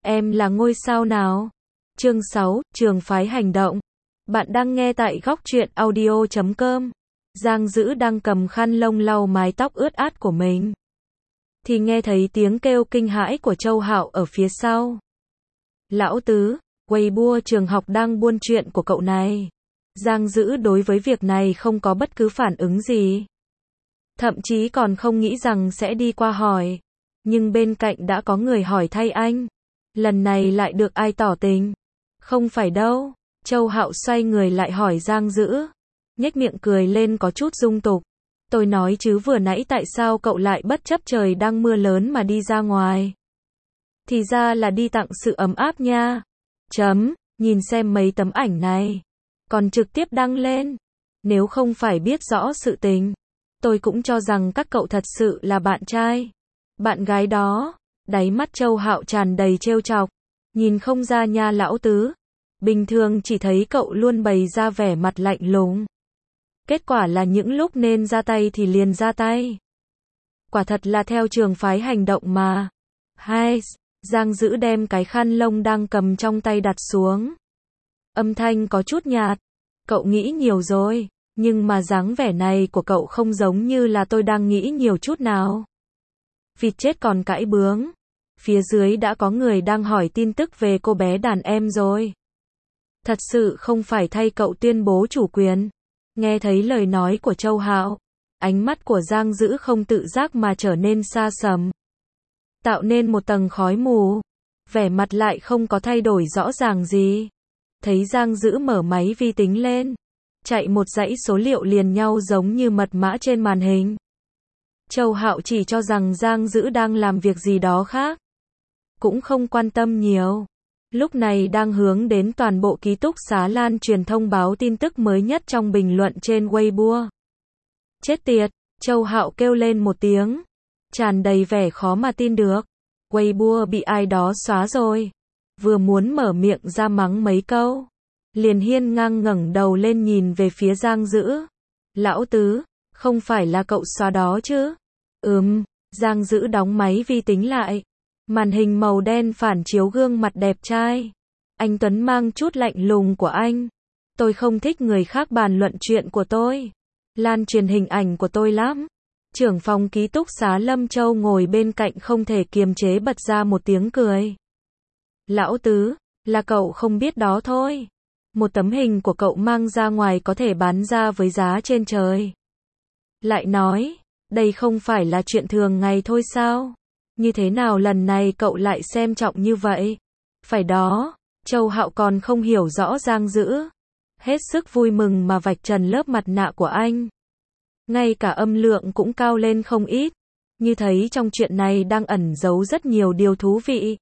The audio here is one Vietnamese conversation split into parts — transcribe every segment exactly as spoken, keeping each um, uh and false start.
Em là ngôi sao nào? Chương sáu, Trường phái hành động. Bạn đang nghe tại góc truyện audio chấm com. Giang Dữ đang cầm khăn lông lau mái tóc ướt át của mình. Thì nghe thấy tiếng kêu kinh hãi của Châu Hạo ở phía sau. Lão Tứ, Weibo trường học đang buôn chuyện của cậu này. Giang Dữ đối với việc này không có bất cứ phản ứng gì. Thậm chí còn không nghĩ rằng sẽ đi qua hỏi. Nhưng bên cạnh đã có người hỏi thay anh. Lần này lại được ai tỏ tình? Không phải đâu. Châu Hạo xoay người lại hỏi Giang Dữ. Nhếch miệng cười lên có chút dung tục. Tôi nói chứ vừa nãy tại sao cậu lại bất chấp trời đang mưa lớn mà đi ra ngoài? Thì ra là đi tặng sự ấm áp nha. Chấm, nhìn xem mấy tấm ảnh này. Còn trực tiếp đăng lên. Nếu không phải biết rõ sự tình, tôi cũng cho rằng các cậu thật sự là bạn trai. Bạn gái đó. Đáy mắt Châu Hạo tràn đầy trêu chọc. Nhìn không ra nha lão Tứ. Bình thường chỉ thấy cậu luôn bày ra vẻ mặt lạnh lùng. Kết quả là những lúc nên ra tay thì liền ra tay. Quả thật là theo trường phái hành động mà. Hai, Giang Dữ đem cái khăn lông đang cầm trong tay đặt xuống. Âm thanh có chút nhạt. Cậu nghĩ nhiều rồi, nhưng mà dáng vẻ này của cậu không giống như là tôi đang nghĩ nhiều chút nào. Vịt chết còn cãi bướng. Phía dưới đã có người đang hỏi tin tức về cô bé đàn em rồi. Thật sự không phải thay cậu tuyên bố chủ quyền. Nghe thấy lời nói của Châu Hạo, ánh mắt của Giang Dữ không tự giác mà trở nên xa sầm. Tạo nên một tầng khói mù. Vẻ mặt lại không có thay đổi rõ ràng gì. Thấy Giang Dữ mở máy vi tính lên. Chạy một dãy số liệu liền nhau giống như mật mã trên màn hình. Châu Hạo chỉ cho rằng Giang Dữ đang làm việc gì đó khác. Cũng không quan tâm nhiều. Lúc này đang hướng đến toàn bộ ký túc xá lan truyền thông báo tin tức mới nhất trong bình luận trên Weibo. Chết tiệt, Châu Hạo kêu lên một tiếng. Tràn đầy vẻ khó mà tin được. Weibo bị ai đó xóa rồi. Vừa muốn mở miệng ra mắng mấy câu. Liền hiên ngang ngẩng đầu lên nhìn về phía Giang Dữ. Lão Tứ, không phải là cậu xóa đó chứ? Ừm, Giang Dữ đóng máy vi tính lại. Màn hình màu đen phản chiếu gương mặt đẹp trai. Anh Tuấn mang chút lạnh lùng của anh. Tôi không thích người khác bàn luận chuyện của tôi. Lan truyền hình ảnh của tôi lắm. Trưởng phòng ký túc xá Lâm Châu ngồi bên cạnh không thể kiềm chế bật ra một tiếng cười. Lão Tứ, là cậu không biết đó thôi. Một tấm hình của cậu mang ra ngoài có thể bán ra với giá trên trời. Lại nói, đây không phải là chuyện thường ngày thôi sao? Như thế nào lần này cậu lại xem trọng như vậy? Phải đó, Châu Hạo còn không hiểu rõ Giang Dữ. Hết sức vui mừng mà vạch trần lớp mặt nạ của anh. Ngay cả âm lượng cũng cao lên không ít. Như thấy trong chuyện này đang ẩn giấu rất nhiều điều thú vị.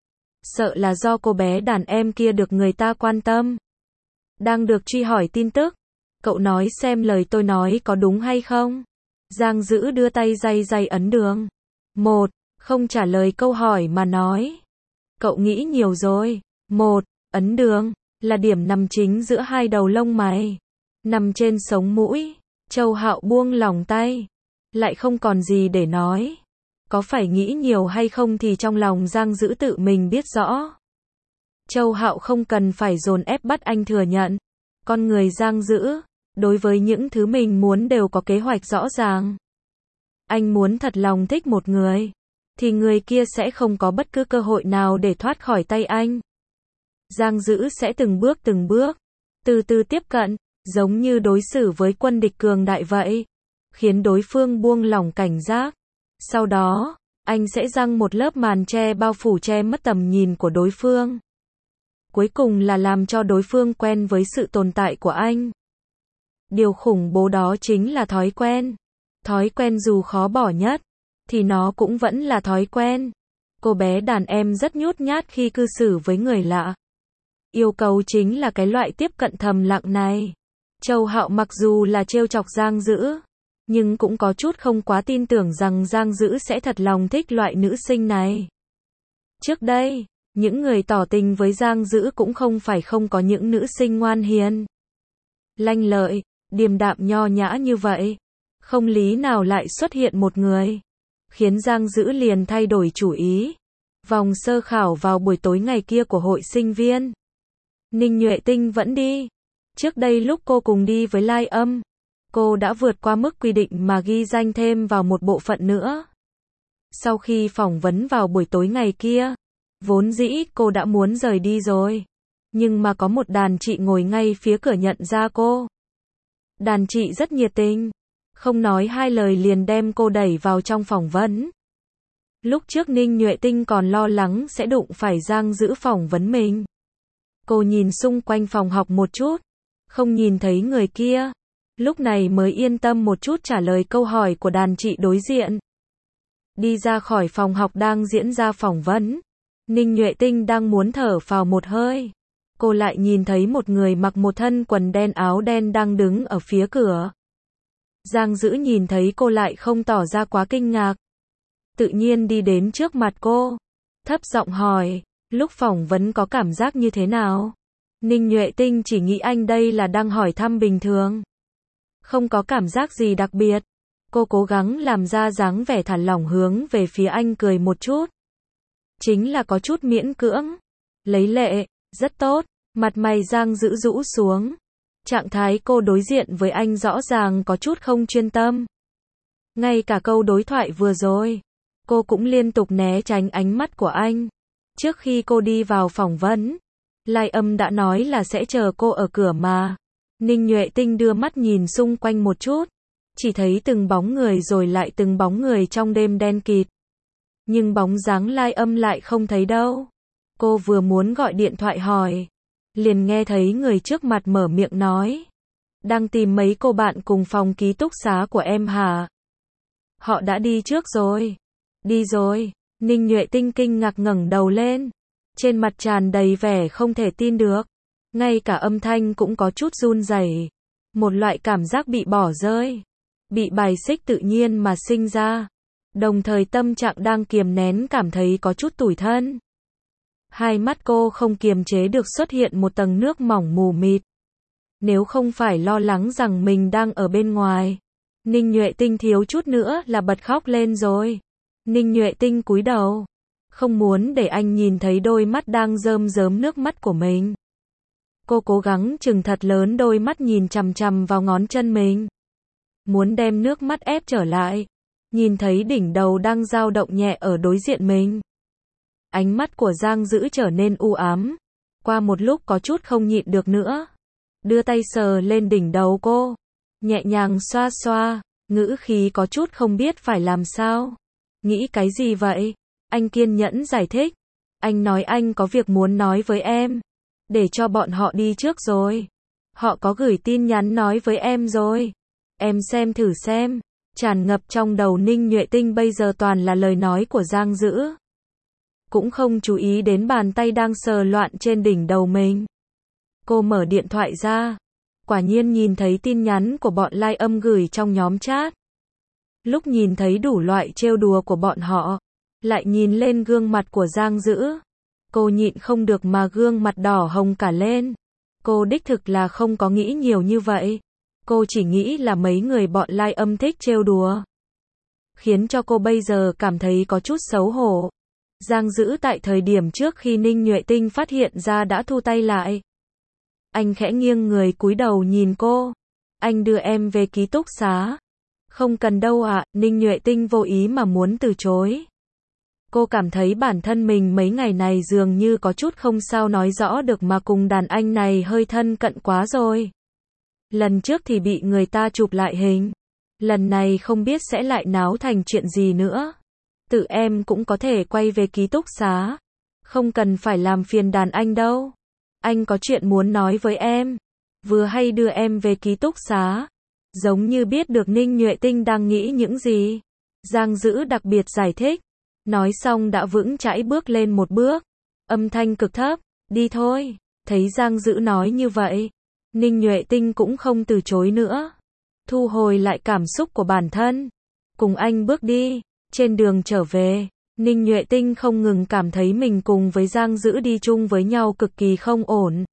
Sợ là do cô bé đàn em kia được người ta quan tâm. Đang được truy hỏi tin tức. Cậu nói xem lời tôi nói có đúng hay không? Giang Dữ đưa tay day day ấn đường. Một, không trả lời câu hỏi mà nói. Cậu nghĩ nhiều rồi. Một, ấn đường, là điểm nằm chính giữa hai đầu lông mày. Nằm trên sống mũi. Châu Hạo buông lỏng tay. Lại không còn gì để nói. Có phải nghĩ nhiều hay không thì trong lòng Giang Dữ tự mình biết rõ. Châu Hạo không cần phải dồn ép bắt anh thừa nhận. Con người Giang Dữ, đối với những thứ mình muốn đều có kế hoạch rõ ràng. Anh muốn thật lòng thích một người, thì người kia sẽ không có bất cứ cơ hội nào để thoát khỏi tay anh. Giang Dữ sẽ từng bước từng bước, từ từ tiếp cận, giống như đối xử với quân địch cường đại vậy, khiến đối phương buông lỏng cảnh giác. Sau đó, anh sẽ giăng một lớp màn che bao phủ che mất tầm nhìn của đối phương. Cuối cùng là làm cho đối phương quen với sự tồn tại của anh. Điều khủng bố đó chính là thói quen. Thói quen dù khó bỏ nhất, thì nó cũng vẫn là thói quen. Cô bé đàn em rất nhút nhát khi cư xử với người lạ. Yêu cầu chính là cái loại tiếp cận thầm lặng này. Châu Hạo mặc dù là trêu chọc Giang Dữ, nhưng cũng có chút không quá tin tưởng rằng Giang Dữ sẽ thật lòng thích loại nữ sinh này. Trước đây, những người tỏ tình với Giang Dữ cũng không phải không có những nữ sinh ngoan hiền, lanh lợi, điềm đạm nho nhã như vậy. Không lý nào lại xuất hiện một người, khiến Giang Dữ liền thay đổi chủ ý. Vòng sơ khảo vào buổi tối ngày kia của hội sinh viên. Ninh Nhuệ Tinh vẫn đi. Trước đây lúc cô cùng đi với Lai Âm, cô đã vượt qua mức quy định mà ghi danh thêm vào một bộ phận nữa. Sau khi phỏng vấn vào buổi tối ngày kia, vốn dĩ cô đã muốn rời đi rồi. Nhưng mà có một đàn chị ngồi ngay phía cửa nhận ra cô. Đàn chị rất nhiệt tình, không nói hai lời liền đem cô đẩy vào trong phỏng vấn. Lúc trước Ninh Nhuệ Tinh còn lo lắng sẽ đụng phải Giang Dữ phỏng vấn mình. Cô nhìn xung quanh phòng học một chút, không nhìn thấy người kia. Lúc này mới yên tâm một chút trả lời câu hỏi của đàn chị đối diện. Đi ra khỏi phòng học đang diễn ra phỏng vấn. Ninh Nhuệ Tinh đang muốn thở phào một hơi. Cô lại nhìn thấy một người mặc một thân quần đen áo đen đang đứng ở phía cửa. Giang Dữ nhìn thấy cô lại không tỏ ra quá kinh ngạc. Tự nhiên đi đến trước mặt cô. Thấp giọng hỏi, lúc phỏng vấn có cảm giác như thế nào? Ninh Nhuệ Tinh chỉ nghĩ anh đây là đang hỏi thăm bình thường. Không có cảm giác gì đặc biệt. Cô cố gắng làm ra dáng vẻ thả lỏng hướng về phía anh cười một chút. Chính là có chút miễn cưỡng. Lấy lệ, rất tốt. Mặt mày Giang Dữ rũ xuống. Trạng thái cô đối diện với anh rõ ràng có chút không chuyên tâm. Ngay cả câu đối thoại vừa rồi, cô cũng liên tục né tránh ánh mắt của anh. Trước khi cô đi vào phỏng vấn, Lai Âm đã nói là sẽ chờ cô ở cửa mà. Ninh Nhuệ Tinh đưa mắt nhìn xung quanh một chút, chỉ thấy từng bóng người rồi lại từng bóng người trong đêm đen kịt. Nhưng bóng dáng Lai Âm lại không thấy đâu. Cô vừa muốn gọi điện thoại hỏi, liền nghe thấy người trước mặt mở miệng nói. Đang tìm mấy cô bạn cùng phòng ký túc xá của em hả? Họ đã đi trước rồi. Đi rồi. Ninh Nhuệ Tinh kinh ngạc ngẩng đầu lên. Trên mặt tràn đầy vẻ không thể tin được. Ngay cả âm thanh cũng có chút run rẩy. Một loại cảm giác bị bỏ rơi, bị bài xích tự nhiên mà sinh ra. Đồng thời tâm trạng đang kiềm nén cảm thấy có chút tủi thân. Hai mắt cô không kiềm chế được xuất hiện một tầng nước mỏng mù mịt. Nếu không phải lo lắng rằng mình đang ở bên ngoài, Ninh Nhuệ Tinh thiếu chút nữa là bật khóc lên rồi. Ninh Nhuệ Tinh cúi đầu, không muốn để anh nhìn thấy đôi mắt đang rơm rớm nước mắt của mình. Cô cố gắng trừng thật lớn đôi mắt nhìn chằm chằm vào ngón chân mình. Muốn đem nước mắt ép trở lại. Nhìn thấy đỉnh đầu đang dao động nhẹ ở đối diện mình. Ánh mắt của Giang Dữ trở nên u ám. Qua một lúc có chút không nhịn được nữa. Đưa tay sờ lên đỉnh đầu cô. Nhẹ nhàng xoa xoa. Ngữ khí có chút không biết phải làm sao. Nghĩ cái gì vậy? Anh kiên nhẫn giải thích. Anh nói anh có việc muốn nói với em. Để cho bọn họ đi trước rồi. Họ có gửi tin nhắn nói với em rồi. Em xem thử xem. Tràn ngập trong đầu Ninh Nhuệ Tinh bây giờ toàn là lời nói của Giang Dữ. Cũng không chú ý đến bàn tay đang sờ loạn trên đỉnh đầu mình. Cô mở điện thoại ra. Quả nhiên nhìn thấy tin nhắn của bọn Lai Âm gửi trong nhóm chat. Lúc nhìn thấy đủ loại trêu đùa của bọn họ, lại nhìn lên gương mặt của Giang Dữ. Cô nhịn không được mà gương mặt đỏ hồng cả lên. Cô đích thực là không có nghĩ nhiều như vậy. Cô chỉ nghĩ là mấy người bọn Lai Âm thích trêu đùa. Khiến cho cô bây giờ cảm thấy có chút xấu hổ. Giang Dữ tại thời điểm trước khi Ninh Nhuệ Tinh phát hiện ra đã thu tay lại. Anh khẽ nghiêng người cúi đầu nhìn cô. Anh đưa em về ký túc xá. Không cần đâu ạ, à, Ninh Nhuệ Tinh vô ý mà muốn từ chối. Cô cảm thấy bản thân mình mấy ngày này dường như có chút không sao nói rõ được mà cùng đàn anh này hơi thân cận quá rồi. Lần trước thì bị người ta chụp lại hình. Lần này không biết sẽ lại náo thành chuyện gì nữa. Tự em cũng có thể quay về ký túc xá. Không cần phải làm phiền đàn anh đâu. Anh có chuyện muốn nói với em. Vừa hay đưa em về ký túc xá. Giống như biết được Ninh Nhuệ Tinh đang nghĩ những gì. Giang Dữ đặc biệt giải thích. Nói xong đã vững chãi bước lên một bước. Âm thanh cực thấp. Đi thôi. Thấy Giang Dữ nói như vậy. Ninh Nhuệ Tinh cũng không từ chối nữa. Thu hồi lại cảm xúc của bản thân. Cùng anh bước đi. Trên đường trở về, Ninh Nhuệ Tinh không ngừng cảm thấy mình cùng với Giang Dữ đi chung với nhau cực kỳ không ổn.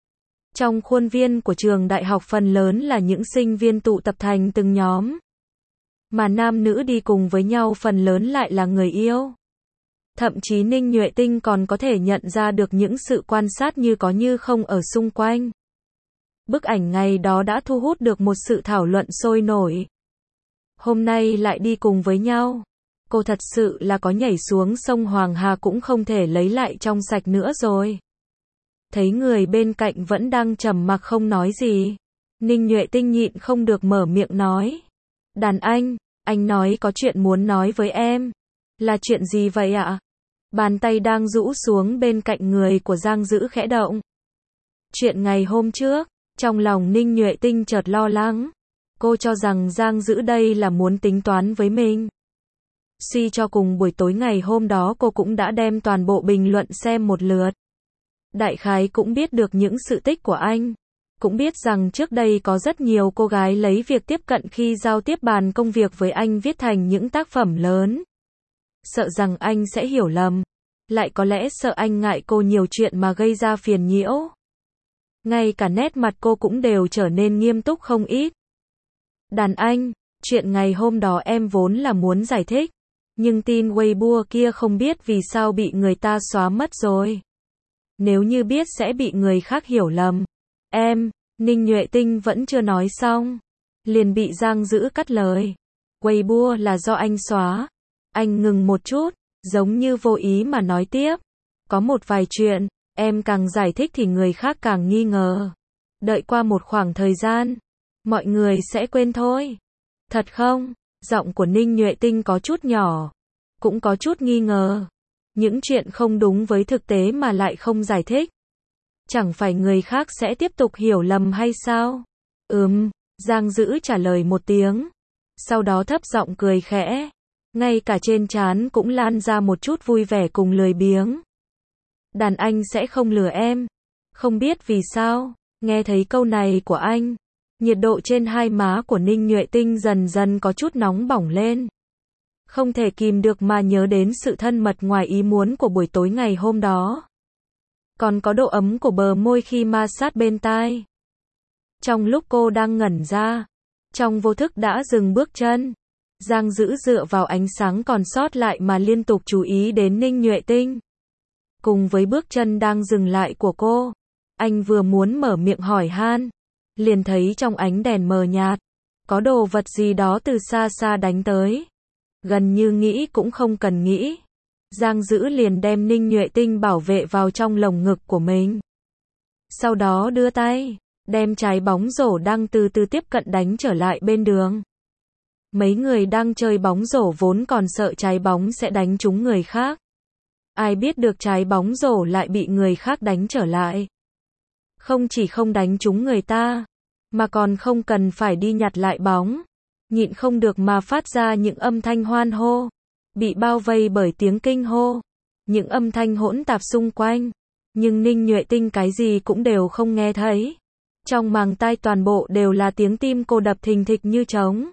Trong khuôn viên của trường đại học phần lớn là những sinh viên tụ tập thành từng nhóm. Mà nam nữ đi cùng với nhau phần lớn lại là người yêu. Thậm chí Ninh Nhuệ Tinh còn có thể nhận ra được những sự quan sát như có như không ở xung quanh. Bức ảnh ngày đó đã thu hút được một sự thảo luận sôi nổi. Hôm nay lại đi cùng với nhau. Cô thật sự là có nhảy xuống sông Hoàng Hà cũng không thể lấy lại trong sạch nữa rồi. Thấy người bên cạnh vẫn đang trầm mặc không nói gì. Ninh Nhuệ Tinh nhịn không được mở miệng nói. Đàn anh, anh nói có chuyện muốn nói với em. Là chuyện gì vậy ạ? Bàn tay đang rũ xuống bên cạnh người của Giang Dữ khẽ động. Chuyện ngày hôm trước, trong lòng Ninh Nhuệ Tinh chợt lo lắng. Cô cho rằng Giang Dữ đây là muốn tính toán với mình. Suy cho cùng buổi tối ngày hôm đó cô cũng đã đem toàn bộ bình luận xem một lượt. Đại khái cũng biết được những sự tích của anh. Cũng biết rằng trước đây có rất nhiều cô gái lấy việc tiếp cận khi giao tiếp bàn công việc với anh viết thành những tác phẩm lớn. Sợ rằng anh sẽ hiểu lầm. Lại có lẽ sợ anh ngại cô nhiều chuyện mà gây ra phiền nhiễu. Ngay cả nét mặt cô cũng đều trở nên nghiêm túc không ít. Đàn anh, chuyện ngày hôm đó em vốn là muốn giải thích. Nhưng tin Weibo kia không biết vì sao bị người ta xóa mất rồi. Nếu như biết sẽ bị người khác hiểu lầm. Em, Ninh Nhuệ Tinh vẫn chưa nói xong. Liền bị Giang Dữ cắt lời. Weibo là do anh xóa. Anh ngừng một chút, giống như vô ý mà nói tiếp. Có một vài chuyện, em càng giải thích thì người khác càng nghi ngờ. Đợi qua một khoảng thời gian, mọi người sẽ quên thôi. Thật không? Giọng của Ninh Nhuệ Tinh có chút nhỏ, cũng có chút nghi ngờ. Những chuyện không đúng với thực tế mà lại không giải thích. Chẳng phải người khác sẽ tiếp tục hiểu lầm hay sao? Ừm, Giang Dữ trả lời một tiếng. Sau đó thấp giọng cười khẽ. Ngay cả trên trán cũng lan ra một chút vui vẻ cùng lười biếng. Đàn anh sẽ không lừa em. Không biết vì sao, nghe thấy câu này của anh. Nhiệt độ trên hai má của Ninh Nhuệ Tinh dần dần có chút nóng bỏng lên. Không thể kìm được mà nhớ đến sự thân mật ngoài ý muốn của buổi tối ngày hôm đó. Còn có độ ấm của bờ môi khi ma sát bên tai. Trong lúc cô đang ngẩn ra, trong vô thức đã dừng bước chân. Giang Dữ dựa vào ánh sáng còn sót lại mà liên tục chú ý đến Ninh Nhuệ Tinh. Cùng với bước chân đang dừng lại của cô, anh vừa muốn mở miệng hỏi han, liền thấy trong ánh đèn mờ nhạt, có đồ vật gì đó từ xa xa đánh tới. Gần như nghĩ cũng không cần nghĩ. Giang Dữ liền đem Ninh Nhuệ Tinh bảo vệ vào trong lồng ngực của mình. Sau đó đưa tay, đem trái bóng rổ đang từ từ tiếp cận đánh trở lại bên đường. Mấy người đang chơi bóng rổ vốn còn sợ trái bóng sẽ đánh trúng người khác. Ai biết được trái bóng rổ lại bị người khác đánh trở lại. Không chỉ không đánh trúng người ta, mà còn không cần phải đi nhặt lại bóng. Nhịn không được mà phát ra những âm thanh hoan hô. Bị bao vây bởi tiếng kinh hô. Những âm thanh hỗn tạp xung quanh. Nhưng Ninh Nhuệ Tinh cái gì cũng đều không nghe thấy. Trong màng tai toàn bộ đều là tiếng tim cô đập thình thịch như trống.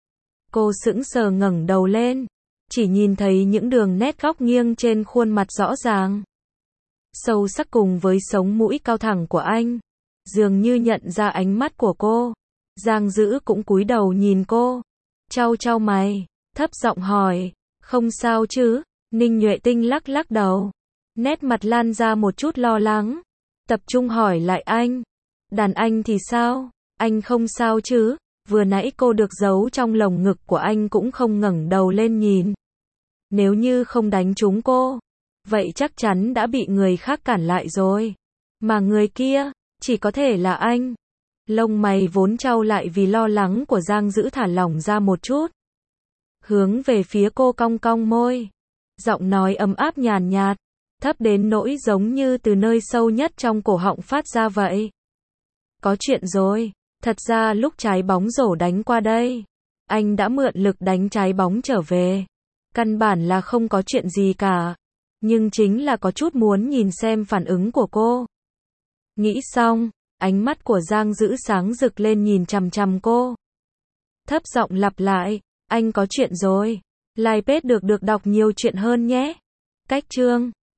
Cô sững sờ ngẩng đầu lên. Chỉ nhìn thấy những đường nét góc nghiêng trên khuôn mặt rõ ràng. Sâu sắc cùng với sống mũi cao thẳng của anh. Dường như nhận ra ánh mắt của cô. Giang Dữ cũng cúi đầu nhìn cô. Chau chau mày, thấp giọng hỏi. Không sao chứ? Ninh Nhuệ Tinh lắc lắc đầu. Nét mặt lan ra một chút lo lắng. Tập trung hỏi lại anh. Đàn anh thì sao? Anh không sao chứ? Vừa nãy cô được giấu trong lồng ngực của anh cũng không ngẩng đầu lên nhìn. Nếu như không đánh trúng cô, vậy chắc chắn đã bị người khác cản lại rồi. Mà người kia, chỉ có thể là anh. Lông mày vốn chau lại vì lo lắng của Giang Dữ thả lỏng ra một chút. Hướng về phía cô cong cong môi. Giọng nói ấm áp nhàn nhạt, thấp đến nỗi giống như từ nơi sâu nhất trong cổ họng phát ra vậy. Có chuyện rồi, thật ra lúc trái bóng rổ đánh qua đây, anh đã mượn lực đánh trái bóng trở về. Căn bản là không có chuyện gì cả, nhưng chính là có chút muốn nhìn xem phản ứng của cô. Nghĩ xong, ánh mắt của Giang Dữ sáng rực lên nhìn chằm chằm cô. Thấp giọng lặp lại, anh có chuyện rồi. Like page được được đọc nhiều chuyện hơn nhé. Cách chương